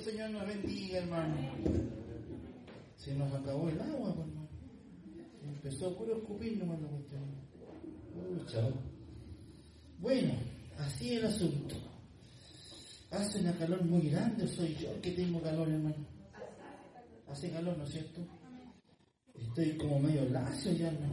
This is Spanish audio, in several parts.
Señor nos bendiga, hermano. Se nos acabó el agua, pues, hermano. Empezó puro escupir nomás la cuestión. Chao. Bueno, así es el asunto. Hace una calor muy grande, soy yo el que tengo calor, hermano. Hace calor, ¿no es cierto? Estoy como medio lacio ya, hermano.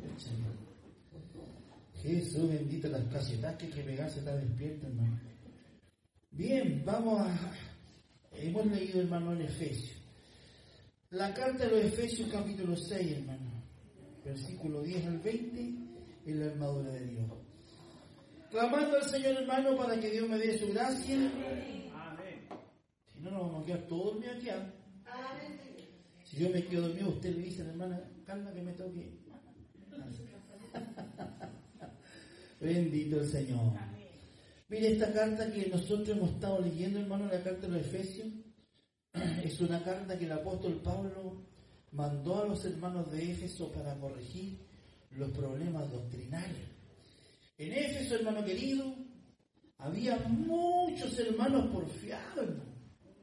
Jesús bendito, las cachetas que hay que pegarse está despierta, hermano. Bien, hemos leído, hermano, en Efesios. La carta de los Efesios, capítulo 6, hermano. Versículo 10 al 20, en la armadura de Dios. Clamando al Señor, hermano, para que Dios me dé su gracia. Amén. Si no, nos vamos a quedar todos dormidos aquí. Amén. Si yo me quedo dormido, usted le dice a la hermana, calma que me toque. Bendito el Señor. Mire, esta carta que nosotros hemos estado leyendo, hermano, la carta de los Efesios, es una carta que el apóstol Pablo mandó a los hermanos de Éfeso para corregir los problemas doctrinales. En Éfeso, hermano querido, había muchos hermanos porfiados, hermano.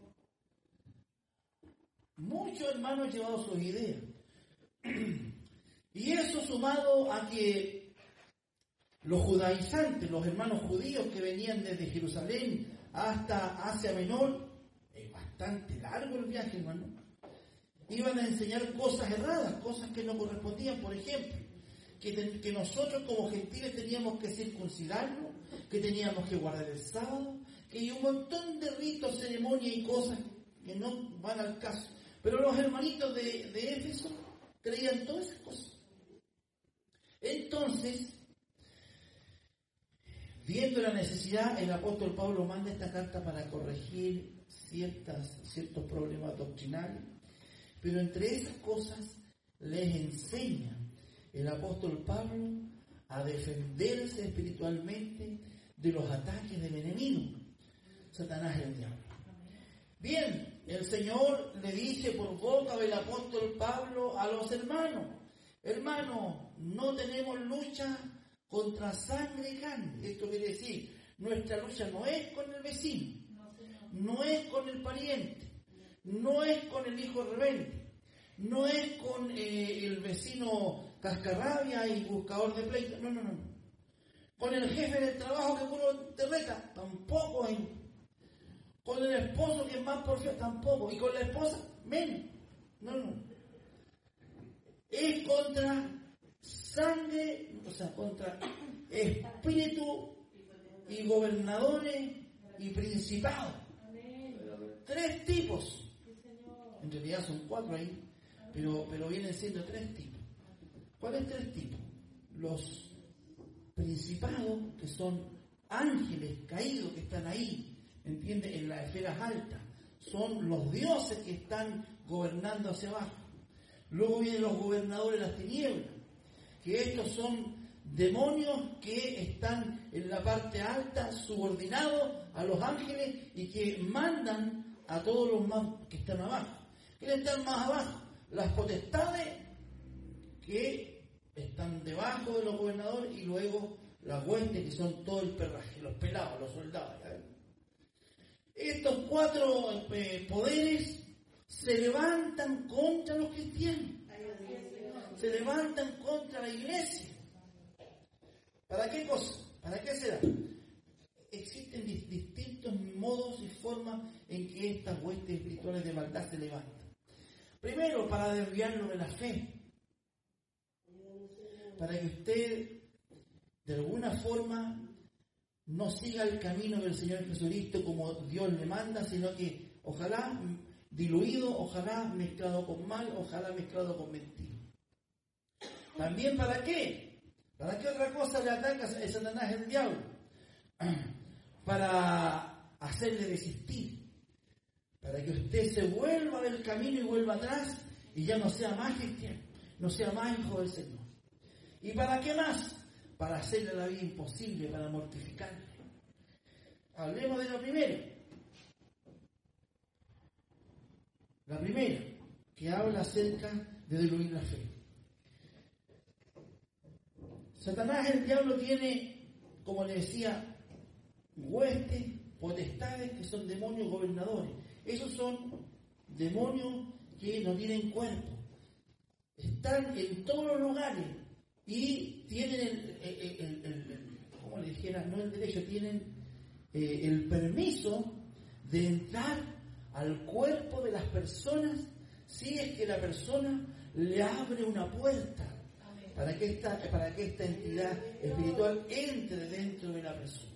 Muchos hermanos llevados sus ideas. Y eso sumado a que los judaizantes, los hermanos judíos que venían desde Jerusalén hasta Asia Menor, es bastante largo el viaje, hermano, iban a enseñar cosas erradas, cosas que no correspondían. Por ejemplo, que nosotros como gentiles teníamos que circuncidarnos, que teníamos que guardar el sábado, que hay un montón de ritos, ceremonias y cosas que no van al caso. Pero los hermanitos de Éfeso creían todas esas cosas. Entonces, viendo la necesidad, el apóstol Pablo manda esta carta para corregir ciertos problemas doctrinales, pero entre esas cosas les enseña el apóstol Pablo a defenderse espiritualmente de los ataques del enemigo, Satanás el diablo. Bien, el Señor le dice por boca del apóstol Pablo a los hermanos: hermanos, no tenemos lucha contra sangre y carne. Esto quiere decir, nuestra lucha no es con el vecino, no es con el pariente, no es con el hijo rebelde, no es con el vecino cascarrabia y buscador de pleito, no. Con el jefe del trabajo que puro te reta, tampoco es. Con el esposo que es más porfiado, tampoco. Y con la esposa, menos. No. Es contra sangre, o sea, contra espíritu y gobernadores y principados. 3 tipos. En realidad son 4 ahí, pero vienen siendo 3 tipos. ¿Cuáles 3 tipos? Los principados, que son ángeles caídos que están ahí, ¿entiende? En las esferas altas. Son los dioses que están gobernando hacia abajo. Luego vienen los gobernadores de las tinieblas, que estos son demonios que están en la parte alta, subordinados a los ángeles y que mandan a todos los más que están abajo. ¿Quiénes están más abajo? Las potestades que están debajo de los gobernadores, y luego las huestes, que son todo el perraje, los pelados, los soldados. Estos 4 poderes se levantan contra los cristianos, se levantan contra la iglesia. ¿Para qué cosa? ¿Para qué será? Existen distintos modos y formas en que estas huestes espirituales de maldad se levantan. Primero, para desviarlo de la fe, para que usted de alguna forma no siga el camino del Señor Jesucristo como Dios le manda, sino que ojalá diluido, ojalá mezclado con mal, ojalá mezclado con mentira. También, ¿para qué? ¿Para qué otra cosa le ataca a Satanás el diablo? Para hacerle desistir, para que usted se vuelva del camino y vuelva atrás y ya no sea más cristiano, no sea más hijo del Señor. ¿Y para qué más? Para hacerle la vida imposible, para mortificarle. Hablemos de lo primero. La primera, que habla acerca de diluir la fe. Satanás, el diablo, tiene, como le decía, huestes, potestades, que son demonios gobernadores. Esos son demonios que no tienen cuerpo. Están en todos los lugares y tienen como le dijera, no el derecho, tienen el permiso de entrar al cuerpo de las personas si es que la persona le abre una puerta para que esta entidad espiritual entre dentro de la persona.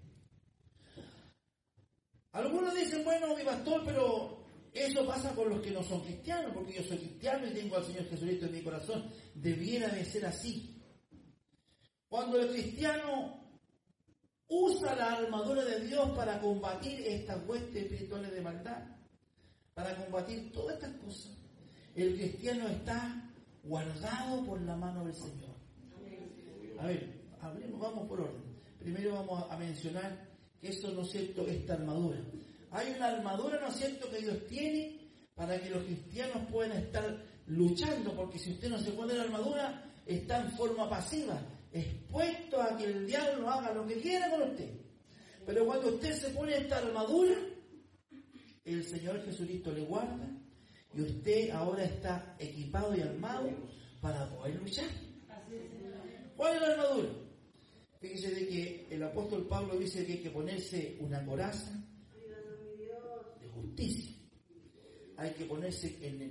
Algunos dicen, bueno, mi pastor, pero eso pasa con los que no son cristianos, porque yo soy cristiano y tengo al Señor Jesucristo en mi corazón. Debiera de ser así. Cuando el cristiano usa la armadura de Dios para combatir estas huestes espirituales de maldad, para combatir todas estas cosas, el cristiano está guardado por la mano del Señor. A ver, vamos por orden. Primero vamos a mencionar que eso, ¿no es cierto?, esta armadura. Hay una armadura, ¿no es cierto?, que Dios tiene para que los cristianos puedan estar luchando, porque si usted no se pone la armadura, está en forma pasiva, expuesto a que el diablo haga lo que quiera con usted. Pero cuando usted se pone esta armadura, el Señor Jesucristo le guarda y usted ahora está equipado y armado para poder luchar. ¿Cuál es la armadura? Fíjese de que el apóstol Pablo dice que hay que ponerse una coraza de justicia. Hay que ponerse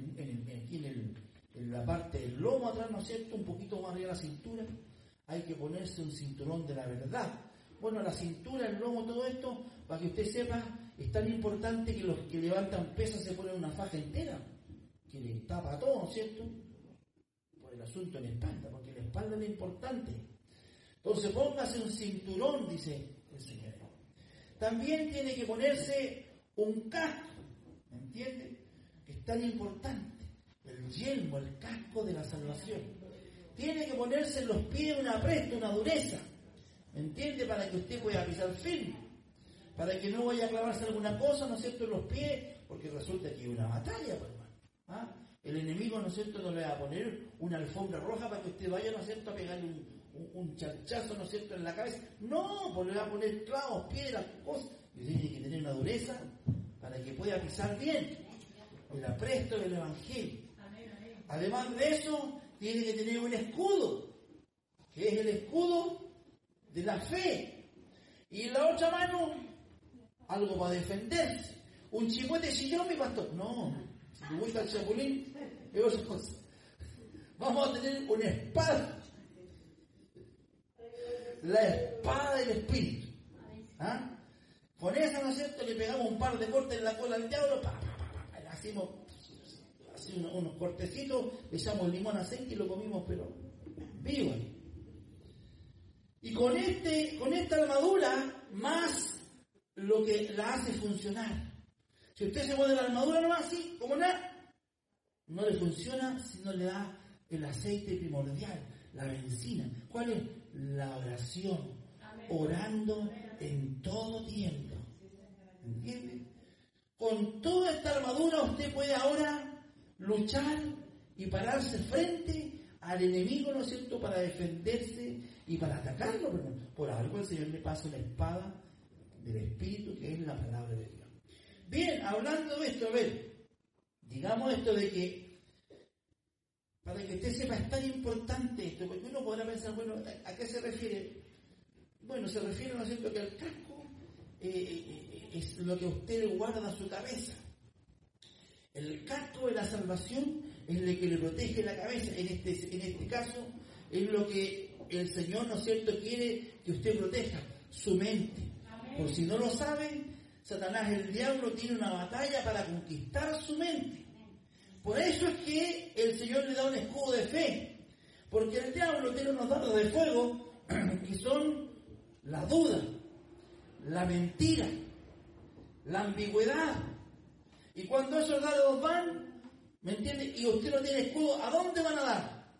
en la parte del lomo atrás, ¿no es cierto?, un poquito más arriba de la cintura. Hay que ponerse un cinturón de la verdad. Bueno, la cintura, el lomo, todo esto, para que usted sepa, es tan importante que los que levantan pesas se ponen una faja entera, que le tapa todo, ¿no es cierto?, por el asunto en la espalda, porque la espalda es lo importante. Entonces póngase un cinturón, dice el Señor. También tiene que ponerse un casco, ¿me entiende?, que es tan importante. El yelmo, el casco de la salvación. Tiene que ponerse en los pies una presta, una dureza, ¿me entiende?, para que usted pueda pisar firme, para que no vaya a clavarse alguna cosa, ¿no es cierto?, en los pies, porque resulta que hay una batalla, pues, hermano. ¿Ah? El enemigo, ¿no es cierto?, no le va a poner una alfombra roja para que usted vaya, ¿no es cierto?, a pegarle un charchazo, ¿no es cierto?, en la cabeza. No, pues le va a poner clavos, piedras, cosas. Y tiene que tener una dureza para que pueda pisar bien el apresto del Evangelio. Además de eso, tiene que tener un escudo, que es el escudo de la fe. Y en la otra mano, algo para defenderse. Un chicote sillón, mi pastor. No, si te gusta el chapulín, es otra cosa. Vamos a tener una espada. La espada del Espíritu. ¿Ah? Con esa, ¿no es cierto?, le pegamos un par de cortes en la cola al diablo, le hacemos así unos cortecitos, le echamos limón, aceite y lo comimos, pero vivo. Y con esta armadura, más lo que la hace funcionar. Si usted se pone la armadura nomás así, como nada, no le funciona si no le da el aceite primordial, la benzina. ¿Cuál es? La oración. Amén. Orando en todo tiempo. ¿Entiende? Con toda esta armadura usted puede ahora luchar y pararse frente al enemigo, ¿no es cierto?, para defenderse y para atacarlo. Por algo el Señor le pasa una espada del Espíritu, que es la palabra de Dios. Bien, hablando de esto, a ver, digamos esto de que, para que usted sepa, es tan importante esto, porque uno podrá pensar, bueno, ¿a qué se refiere? Bueno, se refiere, ¿no es cierto?, que el casco es lo que usted guarda a su cabeza. El casco de la salvación es el que le protege la cabeza. En este caso, es lo que el Señor, ¿no es cierto?, quiere que usted proteja, su mente. Amén. Por si no lo saben, Satanás, el diablo, tiene una batalla para conquistar su mente. Por eso es que el Señor le da un escudo de fe. Porque el diablo tiene unos dardos de fuego que son la duda, la mentira, la ambigüedad. Y cuando esos dardos van, ¿me entiende?, y usted no tiene escudo, ¿a dónde van a dar?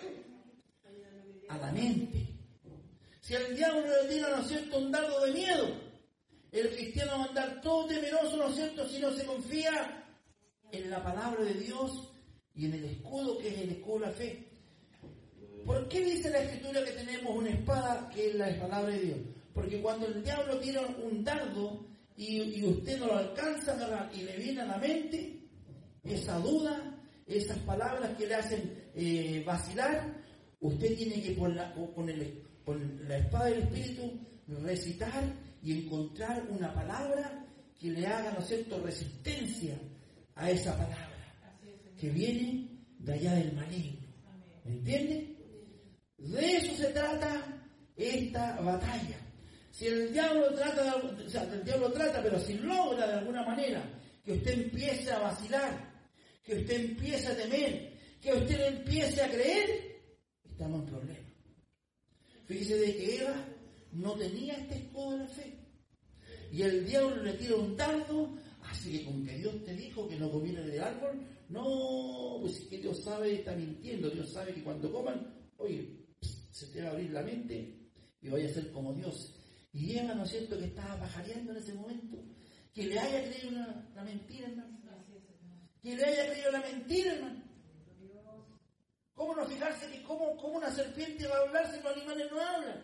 A la mente. Si al diablo le tira, ¿no es cierto?, un dardo de miedo, el cristiano va a andar todo temeroso, ¿no es cierto?, si no se confía en la palabra de Dios y en el escudo, que es el escudo de la fe. ¿Por qué dice la Escritura que tenemos una espada que es la palabra de Dios? Porque cuando el diablo tira un dardo y usted no lo alcanza a agarrar y le viene a la mente esa duda, esas palabras que le hacen vacilar, usted tiene que con la espada del Espíritu recitar y encontrar una palabra que le haga, ¿no es cierto?, resistencia a esa palabra que viene de allá del maligno. ¿Me entiende? De eso se trata esta batalla. Si el diablo trata, pero si logra de alguna manera que usted empiece a vacilar, que usted empiece a temer, que usted empiece a creer, estamos en problemas. Fíjese de que Eva no tenía este escudo de la fe. Y el diablo le tira un dardo, así que con que Dios te dijo que no comieran del árbol, no, pues es que Dios sabe, está mintiendo. Dios sabe que cuando coman, oye, se te va a abrir la mente y vaya a ser como Dios. Y Eva, ¿no es cierto?, que estaba pajareando en ese momento, que le haya creído la mentira, hermano. Que le haya creído la mentira, hermano. ¿Cómo no fijarse que cómo una serpiente va a hablar si los animales no hablan?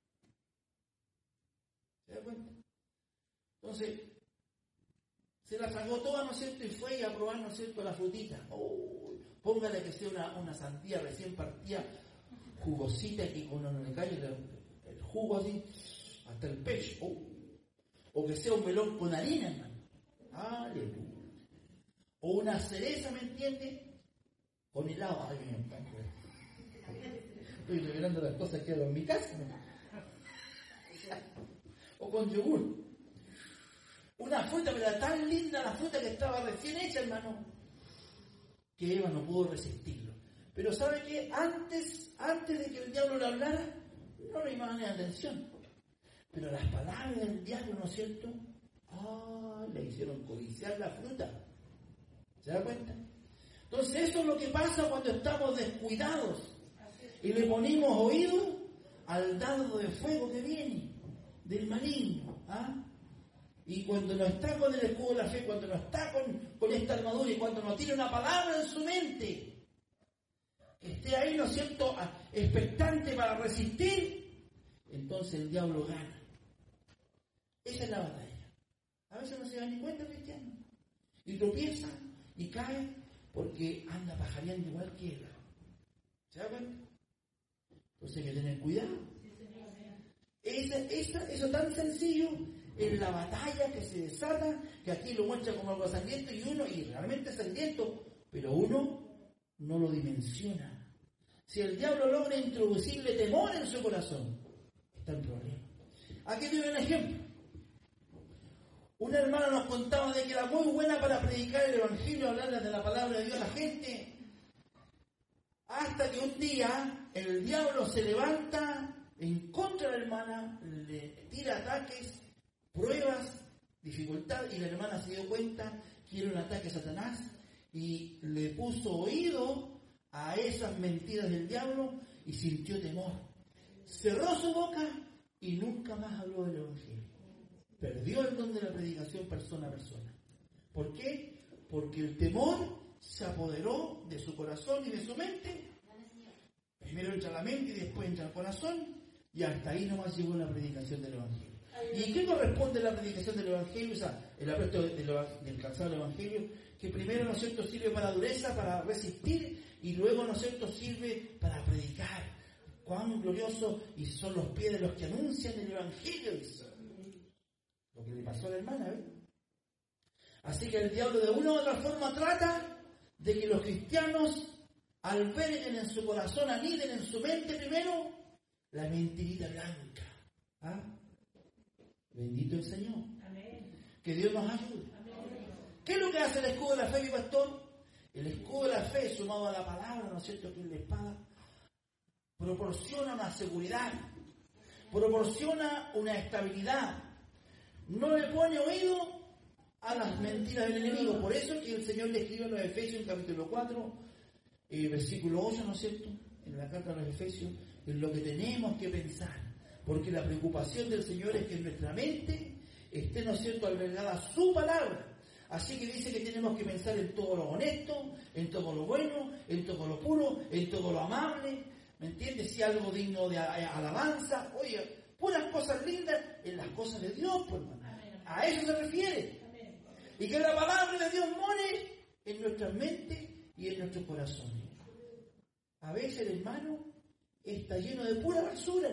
¿Se da cuenta? Entonces, se la tragó toda, ¿no es cierto?, y fue a probar, ¿no es cierto?, la frutita. Oh, póngale que sea una sandía recién partida, jugosita, que cuando le cae el jugo así, hasta el pecho. Oh. O que sea un melón con harina, hermano. Aleluya. O una cereza, ¿me entiende?, con helado. Ay, me encanta. Estoy revelando las cosas que hago en mi casa, ¿no? O con yogur. Una fruta, pero era tan linda la fruta que estaba recién hecha, hermano, que Eva no pudo resistirlo. Pero ¿sabe qué? Antes de que el diablo le hablara, no le iban a atención. Pero las palabras del diablo, ¿no es cierto?, le hicieron codiciar la fruta. ¿Se da cuenta? Entonces eso es lo que pasa cuando estamos descuidados y le ponemos oído al dardo de fuego que viene del maligno. Y cuando no está con el escudo de la fe, cuando no está con esta armadura y cuando no tiene una palabra en su mente, que esté ahí, ¿no es cierto?, expectante para resistir, entonces el diablo gana. Esa es la batalla. A veces no se da ni cuenta el cristiano. Y tropieza y cae porque anda pajareando igual que él. ¿Se da cuenta? Entonces hay que tener cuidado. Eso tan sencillo es la batalla que se desata, que aquí lo muestra como algo sangriento y realmente es sangriento, pero uno no lo dimensiona. Si el diablo logra introducirle temor en su corazón, está en problema. Aquí te doy un ejemplo. Una hermana nos contaba de que era muy buena para predicar el evangelio, hablarles de la palabra de Dios a la gente, hasta que un día el diablo se levanta en contra de la hermana, le tira ataques, pruebas, dificultad, y la hermana se dio cuenta que era un ataque a Satanás y le puso oído a esas mentiras del diablo y sintió temor. Cerró su boca y nunca más habló del evangelio. Perdió el don de la predicación persona a persona. ¿Por qué? Porque el temor se apoderó de su corazón y de su mente. Primero entra la mente y después entra el corazón, y hasta ahí nomás llegó la predicación del evangelio. ¿Y qué corresponde a la predicación del evangelio? O sea, el aspecto del calzado del evangelio, que primero, ¿no es cierto?, sirve para dureza, para resistir, y luego, ¿no es cierto?, sirve para predicar. Cuán glorioso y son los pies de los que anuncian el evangelio. Lo que le pasó a la hermana, ¿eh? Así que el diablo de una u otra forma trata de que los cristianos alberguen en su corazón, aniden en su mente primero la mentirita blanca. Bendito el Señor. Amén. Que Dios nos ayude. Amén. ¿Qué es lo que hace el escudo de la fe, mi pastor? El escudo de la fe, sumado a la palabra, ¿no es cierto?, que es la espada, proporciona una seguridad, proporciona una estabilidad. No le pone oído a las mentiras del enemigo. Por eso que el Señor le escribe a los Efesios en capítulo 4, versículo 8, ¿no es cierto?, en la carta a los Efesios, en lo que tenemos que pensar. Porque la preocupación del Señor es que en nuestra mente esté, ¿no es cierto?, albergada su palabra. Así que dice que tenemos que pensar en todo lo honesto, en todo lo bueno, en todo lo puro, en todo lo amable. ¿Me entiendes? Si algo digno de alabanza. Oye, puras cosas lindas en las cosas de Dios, pues, hermano. A eso se refiere. Y que la palabra de Dios more en nuestras mentes y en nuestros corazones. A veces el hermano está lleno de pura basura.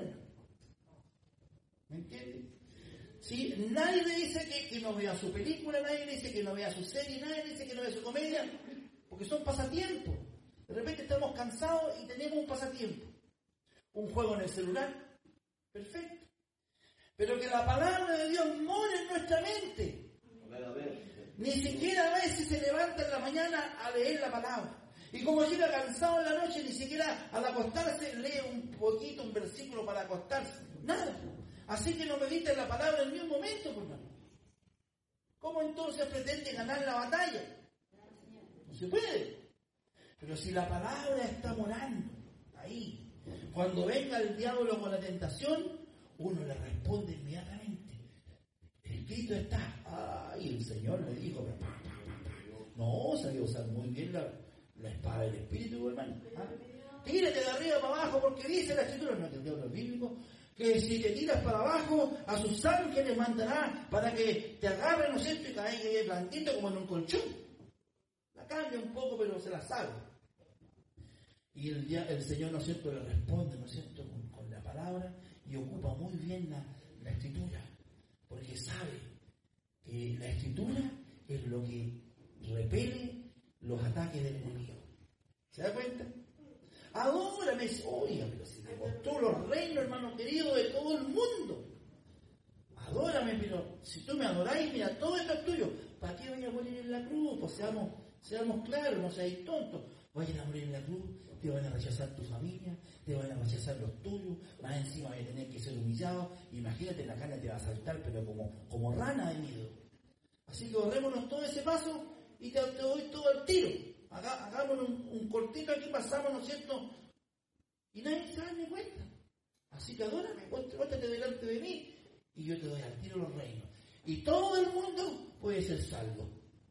¿Me entiendes? ¿Sí? Nadie le dice que no vea su película, nadie le dice que no vea su serie, nadie le dice que no vea su comedia, porque son pasatiempos. De repente estamos cansados y tenemos un pasatiempo. Un juego en el celular. Perfecto. Pero que la palabra de Dios more en nuestra mente. Ni siquiera a veces se levanta en la mañana a leer la palabra. Y como llega cansado en la noche, ni siquiera al acostarse lee un poquito, un versículo para acostarse. Nada. Así que no medita en la palabra en ningún momento, hermano. ¿Cómo entonces pretende ganar la batalla? No se puede. Pero si la palabra está morando ahí, cuando venga el diablo con la tentación, uno le responde inmediatamente. Escrito está. Ay, el Señor le dijo. No, sabía usar muy bien la espada del Espíritu, hermano. Tírate de arriba para abajo porque dice la Escritura, no es que el diablo es bíblico, que si te tiras para abajo, a sus ángeles mandará para que te agarren, ¿no es cierto? Y caiga ahí blandito como en un colchón. La cambia un poco, pero se la sabe. Y el Señor, ¿no es cierto?, le responde, ¿no es cierto?, con la palabra, y ocupa muy bien la Escritura, porque sabe que la Escritura es lo que repele los ataques del enemigo. ¿Se da cuenta? Adórame, oiga, pero si te costó los reinos, hermano querido, de todo el mundo. Adórame, pero si tú me adoráis, mira, todo esto es tuyo. ¿Para qué voy a morir en la cruz? Pues seamos claros, no seáis tontos. Vayan a morir en la cruz, te van a rechazar tu familia, te van a rechazar los tuyos, más encima vas a tener que ser humillado. Imagínate, la carne te va a saltar, pero como rana de nido. Así que ahorrémonos todo ese paso y te doy todo el tiro. Hagámonos un cortito aquí, pasamos, ¿no es cierto? Y nadie se va a dar ni cuenta. Así que adórame, póntate delante de mí y yo te doy al tiro los reinos. Y todo el mundo puede ser salvo.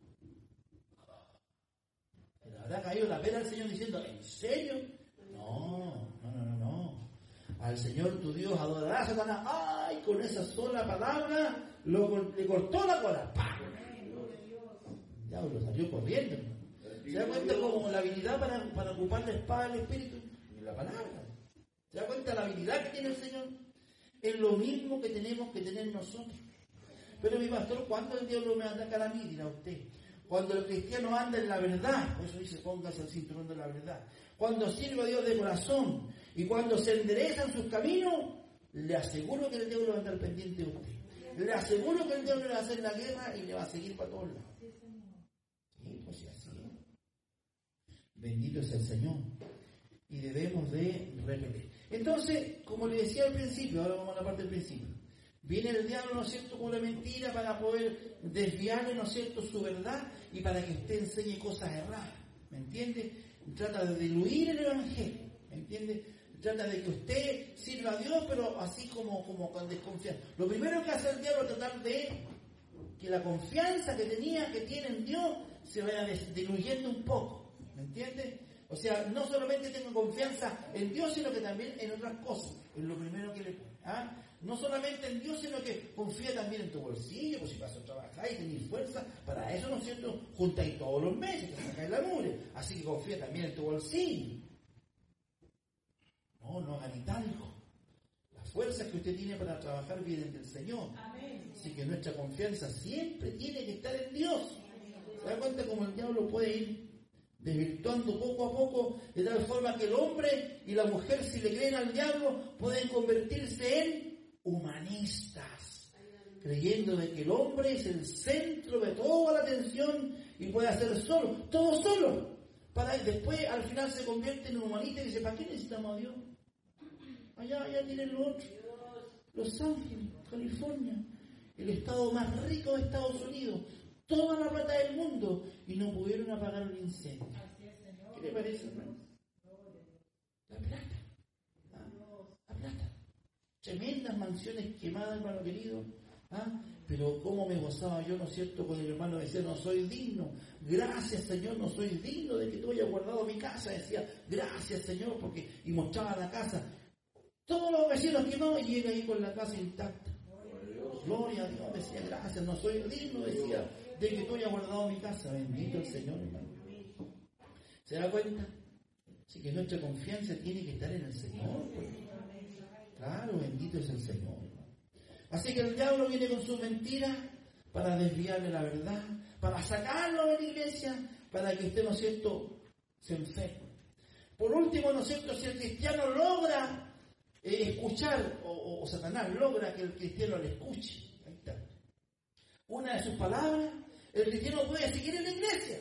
¿Le habrá caído la pena al Señor diciendo, ¿en serio? No. Al Señor tu Dios adorará a Satanás. ¡Ay! Con esa sola palabra le cortó la cola. ¡Pah! El diablo salió corriendo. ¿Se da cuenta como la habilidad para ocupar la espada del Espíritu? Y la palabra. ¿Se da cuenta la habilidad que tiene el Señor? Es lo mismo que tenemos que tener nosotros. Pero mi pastor, ¿cuándo el diablo me va a atacar a mí? Dirá usted. Cuando el cristiano anda en la verdad, por eso dice, póngase el cinturón de la verdad. Cuando sirve a Dios de corazón y cuando se enderezan sus caminos, le aseguro que el diablo va a estar pendiente de usted. Le aseguro que el diablo le va a hacer la guerra y le va a seguir para todos lados. Sí, pues sí, así es. Bendito es el Señor. Y debemos de repetir. Entonces, como le decía al principio, ahora vamos a la parte del principio. Viene el diablo, ¿no es cierto?, con la mentira para poder desviarle, ¿no es cierto?, su verdad y para que usted enseñe cosas erradas. ¿Me entiende? Trata de diluir el evangelio. ¿Me entiende? Trata de que usted sirva a Dios, pero así como con desconfianza. Lo primero que hace el diablo es tratar de que la confianza que tiene en Dios se vaya diluyendo un poco. ¿Me entiende? O sea, no solamente tengo confianza en Dios, sino que también en otras cosas. Es lo primero que le pone. No solamente en Dios, sino que confía también en tu bolsillo, pues si vas a trabajar y tener fuerza, para eso, ¿no es cierto?, juntáis todos los meses, que sacáis la mugre. Así que confía también en tu bolsillo. No hagan ni talco. Las fuerzas que usted tiene para trabajar vienen del Señor. Amén. Así que nuestra confianza siempre tiene que estar en Dios. ¿Se da cuenta cómo el diablo puede ir desvirtuando poco a poco, de tal forma que el hombre y la mujer, si le creen al diablo, pueden convertirse en humanistas, creyendo de que el hombre es el centro de toda la atención y puede hacer todo solo, para después al final se convierte en un humanista y dice, ¿para qué necesitamos a Dios? Allá tienen los otros, Los Ángeles, California, el estado más rico de Estados Unidos, toda la plata del mundo, y no pudieron apagar un incendio. ¿Qué le parece, hermano? La plata. La plata. Tremendas mansiones quemadas, hermano querido. Pero cómo me gozaba yo, ¿no es cierto?, cuando el hermano decía, no soy digno. Gracias, Señor, no soy digno de que tú hayas guardado mi casa. Decía, gracias, Señor, y mostraba la casa. Todos los vecinos quemados y llega ahí con la casa intacta. gloria a Dios, decía, gracias, no soy digno, decía, de que tú hayas guardado mi casa. Bendito el Señor, hermano. ¿Se da cuenta? Así que nuestra confianza tiene que estar en el Señor. Pues. Claro, bendito es el Señor. Así que el diablo viene con sus mentiras para desviarle la verdad, para sacarlo de la iglesia, para que usted, ¿no es cierto?, se enferme. Por último, ¿no es cierto?, si el cristiano logra escuchar, o Satanás logra que el cristiano le escuche, ahí está, una de sus palabras, el cristiano puede seguir en la iglesia.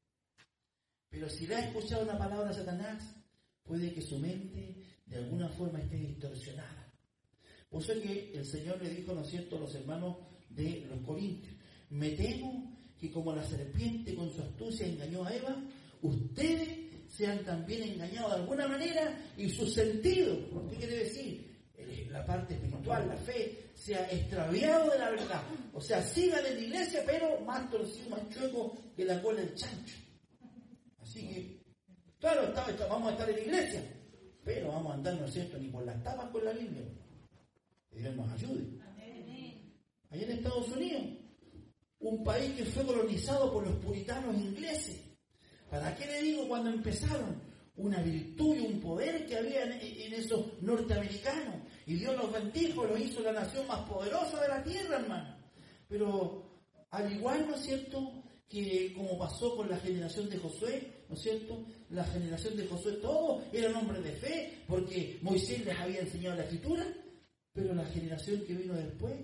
Pero si le ha escuchado una palabra a Satanás, puede que su mente de alguna forma esté distorsionada. Por eso es que el Señor le dijo, ¿no es cierto?, a los hermanos de los Corintios, me temo que como la serpiente con su astucia engañó a Eva, ustedes sean también engañados de alguna manera y sus sentidos, ¿qué quiere decir? La parte espiritual, la fe, se ha extraviado de la verdad. O sea, sigan en la iglesia, pero más torcido, más chueco que la cola del chancho. Así que, claro, vamos a estar en la iglesia, pero vamos a andar, ¿no es cierto?, ni por las tapas con la Biblia. Que Dios nos ayude. Allá en Estados Unidos, un país que fue colonizado por los puritanos ingleses. ¿Para qué le digo cuando empezaron? Una virtud y un poder que había en esos norteamericanos. Y Dios los bendijo, los hizo la nación más poderosa de la tierra, hermano. Pero al igual, ¿no es cierto?, que como pasó con la generación de Josué, ¿no es cierto?, la generación de Josué, todos eran hombres de fe, porque Moisés les había enseñado la escritura, pero la generación que vino después,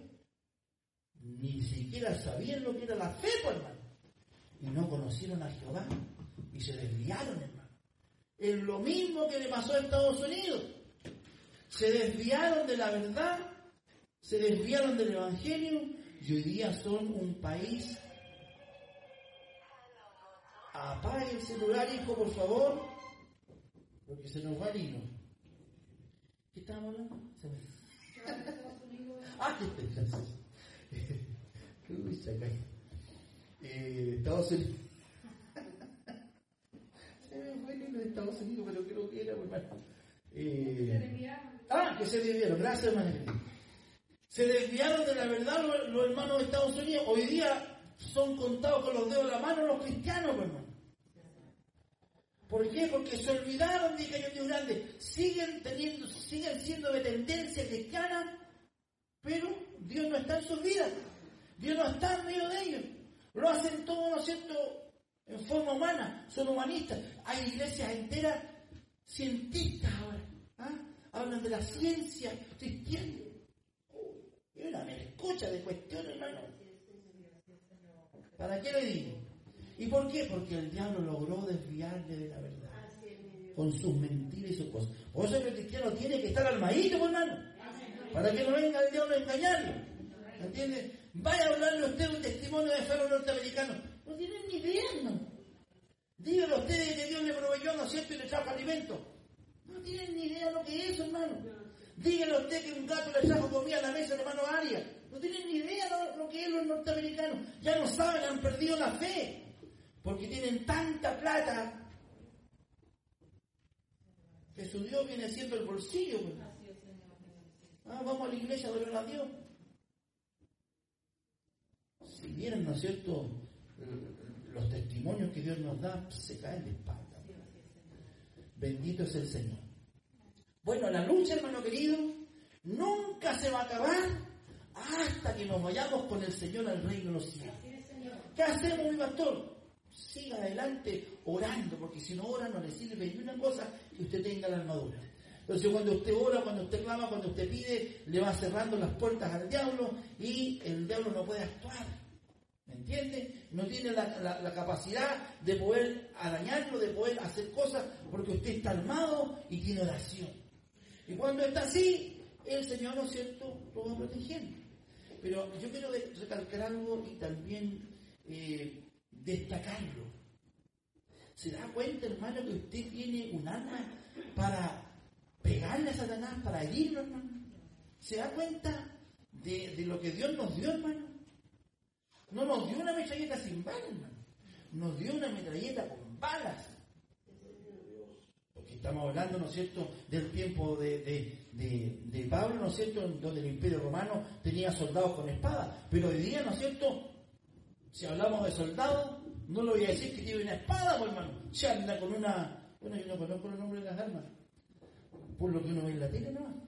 ni siquiera sabían lo que era la fe, pues, hermano. Y no conocieron a Jehová, y se desviaron, hermano. Es lo mismo que le pasó a Estados Unidos. Se desviaron de la verdad, se desviaron del Evangelio, y hoy día son un país. Apague el celular, hijo, por favor, porque se nos va el hilo. ¿Qué estábamos hablando? ¿Qué pensás? Uy, saca. Estados Unidos. Se me fue el hilo de Estados Unidos, pero creo que era, hermano. Que se desviaron. Gracias, hermano. Se desviaron de la verdad los hermanos de Estados Unidos. Hoy día son contados con los dedos de la mano los cristianos, hermano. ¿Por qué? Porque se olvidaron de que hay un Dios grande. Siguen siendo de tendencia cristiana, pero Dios no está en sus vidas. Dios no está en medio de ellos. Lo hacen todo, ¿no es cierto?, en forma humana. Son humanistas. Hay iglesias enteras cientistas ahora. Hablan de la ciencia cristiana. Y una melcocha de cuestiones, hermano. ¿Para qué le digo? ¿Y por qué? Porque el diablo logró desviarle de la verdad con sus mentiras y sus cosas. Por eso el cristiano tiene que estar armadito, hermano, para que no venga el diablo a engañarlo. ¿Entiende? Vaya a hablarle a usted un testimonio de fe a los norteamericanos. No tienen ni idea, hermano. Díganle a ustedes que Dios le proveyó, ¿no es cierto?, y le trajo alimento. No tienen ni idea lo que es eso, hermano. Díganle a usted que un gato le trajo comida a la mesa, hermano Arias. No tienen ni idea lo que es los norteamericanos. Ya no saben, han perdido la fe. Porque tienen tanta plata que su Dios viene siendo el bolsillo. Pues. Vamos a la iglesia a adorar a Dios. Si vieran, ¿no es cierto?, los testimonios que Dios nos da, se caen de espalda. Bendito es el Señor. Bueno, la lucha, hermano querido, nunca se va a acabar hasta que nos vayamos con el Señor al reino de los cielos. ¿Qué hacemos, mi pastor? Siga adelante orando, porque si no ora no le sirve ni una cosa que usted tenga la armadura. Entonces cuando usted ora, cuando usted clama, cuando usted pide, le va cerrando las puertas al diablo y el diablo no puede actuar. ¿Me entiende? No tiene la capacidad de poder arañarlo, de poder hacer cosas, porque usted está armado y tiene oración. Y cuando está así, el Señor, ¿no es cierto?, lo va protegiendo. Pero yo quiero recalcar algo y también destacarlo. ¿Se da cuenta, hermano, que usted tiene un arma para pegarle a Satanás, para herirlo, hermano? ¿Se da cuenta de lo que Dios nos dio, hermano? No nos dio una metralleta sin balas, hermano. Nos dio una metralleta con balas. Porque Estamos hablando, ¿no es cierto?, del tiempo de Pablo, ¿no es cierto?, donde el Imperio Romano tenía soldados con espada. Pero hoy día, ¿no es cierto?, si hablamos de soldados, no le voy a decir que tiene una espada, pues, hermano. Se anda con una... Bueno, yo no conozco los nombres de las armas. Por lo que uno ve en la tele, ¿no?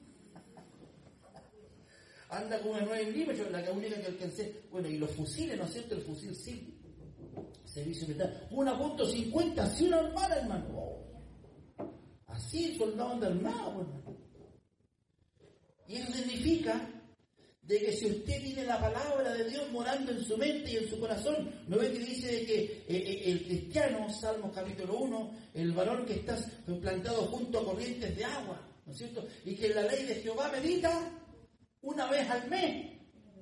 Anda con una 9 milímetros, la única que alcancé. Bueno, y los fusiles, ¿no es cierto? El fusil sí. Servicio militar. 1.50, así una armada, hermano. Oh. Así el soldado anda armado, hermano. Y eso significa de que si usted tiene la palabra de Dios morando en su mente y en su corazón, ¿no ve que dice de que el cristiano, Salmos capítulo 1, el varón que está plantado junto a corrientes de agua, ¿no es cierto? Y que la ley de Jehová medita una vez al mes.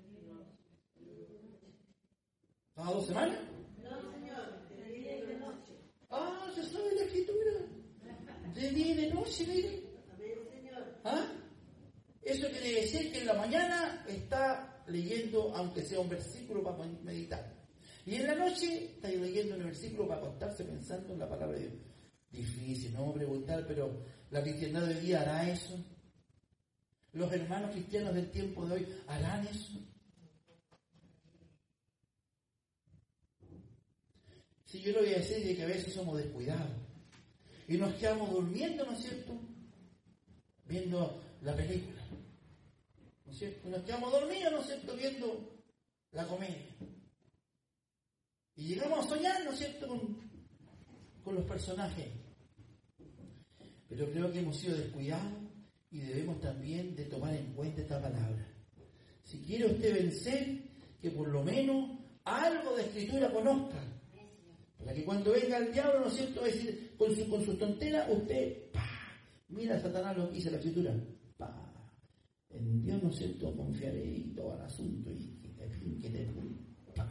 ¿Cada 2 semanas? No, señor, de día y de noche. Ah, se sabe la escritura. De día y de noche, mire. Amén, señor. ¿Ah? Eso quiere decir que en la mañana está leyendo, aunque sea un versículo para meditar. Y en la noche está leyendo un versículo para acostarse pensando en la palabra de Dios. Difícil, no vamos a preguntar, pero ¿la cristiandad de hoy día hará eso? ¿Los hermanos cristianos del tiempo de hoy harán eso? Si yo le voy a decir de que a veces somos descuidados y nos quedamos durmiendo, ¿no es cierto?, viendo la película, ¿no es cierto? Y nos quedamos dormidos, ¿no es cierto?, viendo la comedia. Y llegamos a soñar, ¿no es cierto?, con los personajes. Pero creo que hemos sido descuidados y debemos también de tomar en cuenta esta palabra. Si quiere usted vencer, que por lo menos algo de escritura conozca. Para que cuando venga el diablo, ¿no es cierto?, va a decir con su tontera, usted, ¡pah! Mira a Satanás lo que dice la escritura. ¡Pah! En Dios, ¿no es cierto?, confiaré y todo el asunto y que te ¡pah!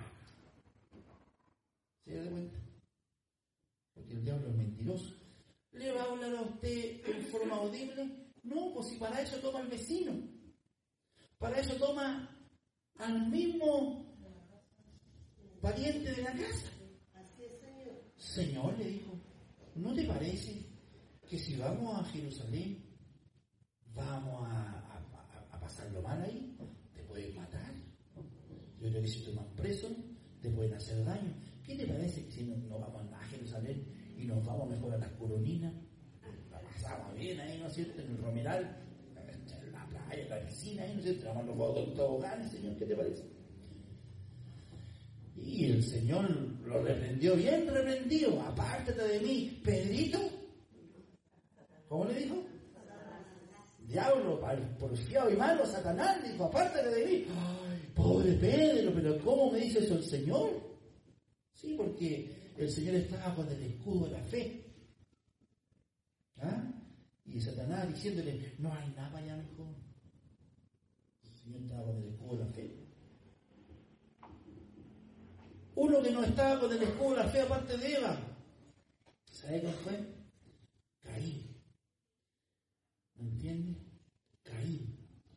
¿Se da cuenta? Porque el diablo es mentiroso. ¿Le va a hablar a usted en forma audible? No, pues si para eso toma el vecino. Para eso toma al mismo pariente de la casa. Así es, Señor. Señor, le dijo, ¿no te parece que si vamos a Jerusalén vamos a pasarlo mal ahí? Te pueden matar. Yo creo que si toman preso te pueden hacer daño. ¿Qué te parece que si no vamos a Jerusalén y nos vamos mejor a las Coloninas? La pasamos bien ahí, ¿no es cierto? En el Romeral, en la playa, en la piscina, ahí, ¿no es cierto? Vamos los toboganes, Señor, ¿qué te parece? Y el Señor lo reprendió bien reprendido. Apártate de mí, Pedrito. ¿Cómo le dijo? Diablo, porfiado y malo, Satanás, dijo, apártate de mí. Ay, pobre Pedro, pero ¿cómo me dice eso el Señor? Sí, porque el Señor estaba con el escudo de la fe. ¿Ah? Y Satanás diciéndole, no hay nada allá mejor. El Señor estaba con el escudo de la fe. Uno que no estaba con el escudo de la fe aparte de Eva, ¿sabe quién fue? Caín. ¿Me entiende? Caín.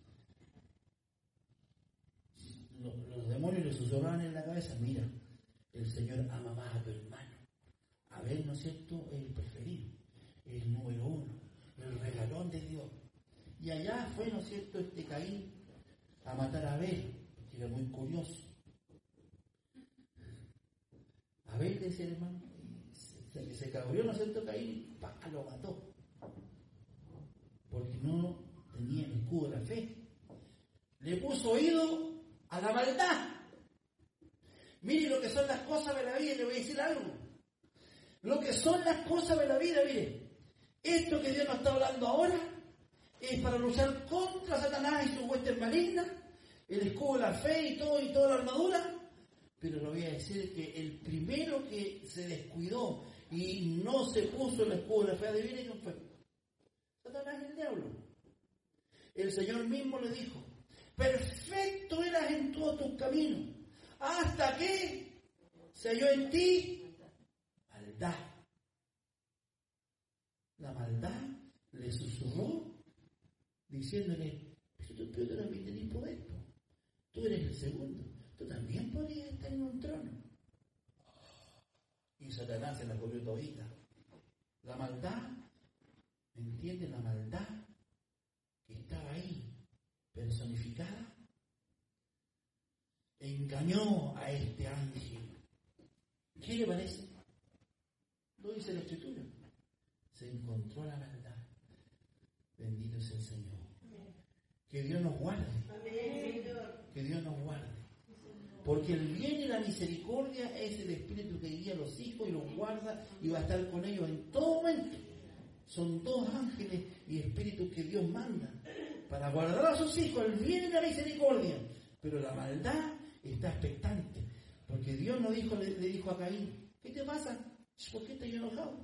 Los demonios le susurraban en la cabeza, mira, el Señor ama más a tu hermano. Abel, ¿no es cierto?, es el preferido, el número 1, el regalón de Dios. Y allá fue, ¿no es cierto?, Caín a matar a Abel, que era muy curioso. Abel, decía el hermano, se cabrió, ¿no es cierto?, Caín, lo mató. Porque no tenía el escudo de la fe. Le puso oído a la maldad. Mire lo que son las cosas de la vida, le voy a decir algo. Lo que son las cosas de la vida, mire. Esto que Dios nos está hablando ahora es para luchar contra Satanás y sus huestes malignas, el escudo de la fe y toda la armadura. Pero le voy a decir que el primero que se descuidó y no se puso el escudo de la fe, adivine quién fue. Satanás, el diablo. El Señor mismo le dijo, perfecto eras en todos tus caminos, hasta que se halló en ti maldad. La maldad le susurró diciéndole, pero tú también tenés poder, tú eres el segundo, tú también podrías estar en un trono. Y Satanás se la comió todita. La maldad ¿Entienden la maldad que estaba ahí personificada? Engañó a este ángel. ¿Qué le parece? Lo dice la Escritura. Se encontró la maldad. Bendito es el Señor. Que Dios nos guarde. Que Dios nos guarde. Porque el bien y la misericordia es el Espíritu que guía a los hijos y los guarda y va a estar con ellos en todo momento. Son dos ángeles y espíritus que Dios manda para guardar a sus hijos el bien y la misericordia. Pero la maldad está expectante. Porque Dios no dijo, le dijo a Caín, ¿qué te pasa? ¿Por qué estás enojado?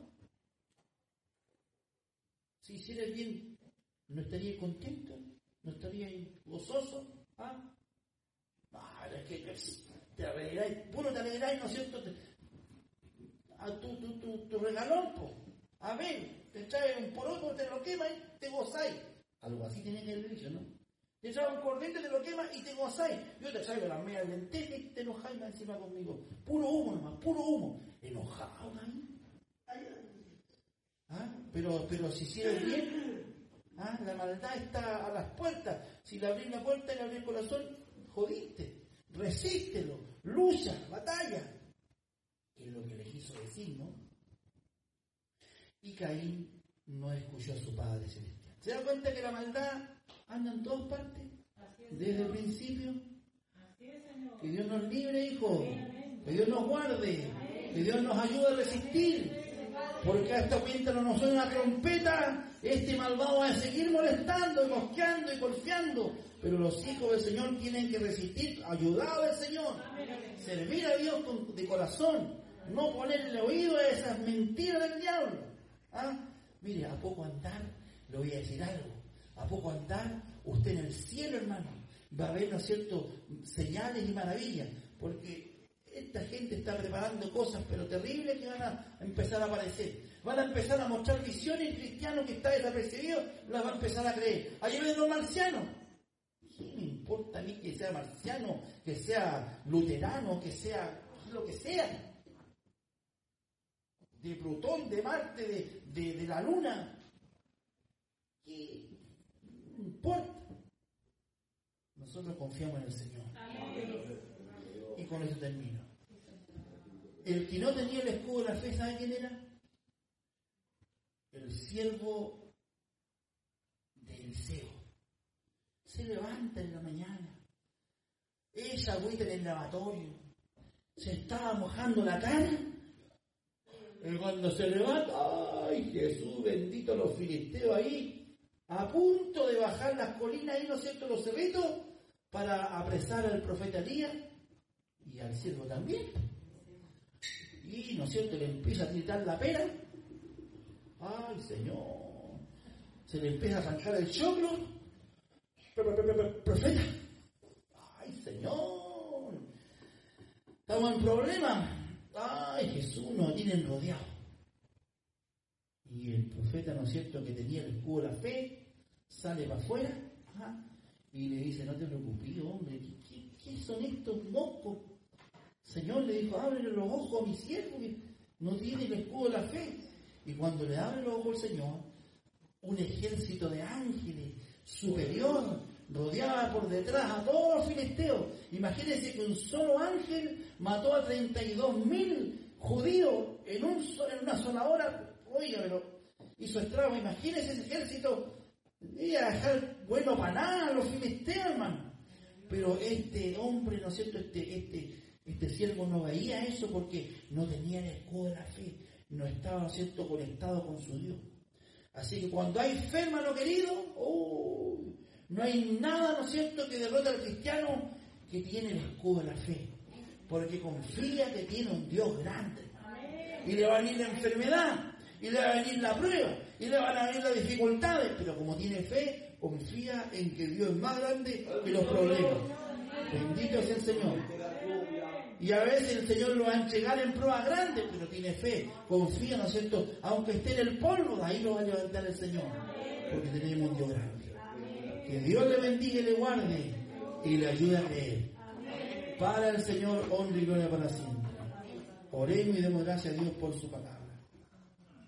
Si hicieras bien, ¿no estarías contento? ¿No estarías gozoso? ¿Ah? Es que te alegráis, puro te alegráis, ¿no es cierto? A tu regalón, po. A ver, te trae un poroto, te lo quema y te gozáis. Algo así tiene que haber dicho, ¿no? Te trae un corriente, te lo quema y te gozáis. Yo te traigo las medias lentejas y te enojáis más encima conmigo. Puro humo nomás, puro humo. Enojado ahí. ¿Ah? Pero si hicieras bien, la maldad está a las puertas. Si le abrís la puerta y le abrís el corazón, jodiste. Resístelo, lucha, batalla. Es lo que le quiso decir, ¿no? Y Caín no escuchó a su Padre Celestial. ¿Se da cuenta que la maldad anda en todas partes? Desde el principio. Que Dios nos libre, hijo. Que Dios nos guarde. Que Dios nos ayude a resistir. Porque a esta cuenta no nos suena una trompeta. Este malvado va a seguir molestando, mosqueando y porfiando. Pero los hijos del Señor tienen que resistir, ayudados del Señor. Servir a Dios de corazón. No ponerle oído a esas mentiras del diablo. Mire, a poco andar, le voy a decir algo. A poco andar, usted en el cielo, hermano, va a ver, ¿no es cierto?, señales y maravillas. Porque esta gente está preparando cosas, pero terribles, que van a empezar a aparecer. Van a empezar a mostrar visiones cristianos que está desapercibido, las va a empezar a creer. Allí ven los marcianos. ¿Qué me importa a mí que sea marciano, que sea luterano, que sea lo que sea? De Plutón, de Marte, de la Luna. ¿Qué importa? Nosotros confiamos en el Señor. Y con eso termino. El que no tenía el escudo de la fe, ¿sabe quién era? El siervo de Eliseo. Se levanta en la mañana, esa agüita en el lavatorio, se estaba mojando la cara, y cuando se levanta, ¡ay, Jesús bendito! Los filisteos ahí, a punto de bajar las colinas ahí, ¿no es cierto?, los cerritos, para apresar al profeta Elías, y al siervo también. Y, ¿no es cierto?, le empieza a gritar la pera. ¡Ay, Señor! Se le empieza a arrancar el choclo. Profeta, ay, Señor, estamos en problema. Ay, Jesús, nos tienen rodeado. Y el profeta, ¿no es cierto?, que tenía el escudo de la fe, sale para afuera y le dice, no te preocupes, hombre, ¿qué son estos moscos? Señor, le dijo, ábrele los ojos a mi siervo, que no tiene el escudo de la fe. Y cuando le abre los ojos el Señor, un ejército de ángeles superior rodeaba por detrás a todos los filisteos. Imagínense que un solo ángel mató a 32.000 judíos en una sola hora. Oiga, pero hizo estrago. Imagínense ese ejército. Iba a dejar bueno para nada a los filisteos, hermano. Pero este hombre, ¿no es cierto?, este siervo no veía eso porque no tenía el escudo de la fe. No estaba, ¿no es cierto?, conectado con su Dios. Así que cuando hay fe, hermano querido, no hay nada, ¿no es cierto?, que derrote al cristiano que tiene el escudo de la fe. Porque confía que tiene un Dios grande. Y le va a venir la enfermedad, y le va a venir la prueba, y le van a venir las dificultades. Pero como tiene fe, confía en que Dios es más grande que los problemas. Bendito es el Señor. Y a veces el Señor lo va a entregar en pruebas grandes, pero tiene fe, confía, ¿no es cierto? Aunque esté en el polvo, de ahí lo va a levantar el Señor. Porque tenemos un Dios grande. Que Dios le bendiga y le guarde y le ayude a creer. Para el Señor, honra y gloria para siempre. Oremos y demos gracias a Dios por su palabra.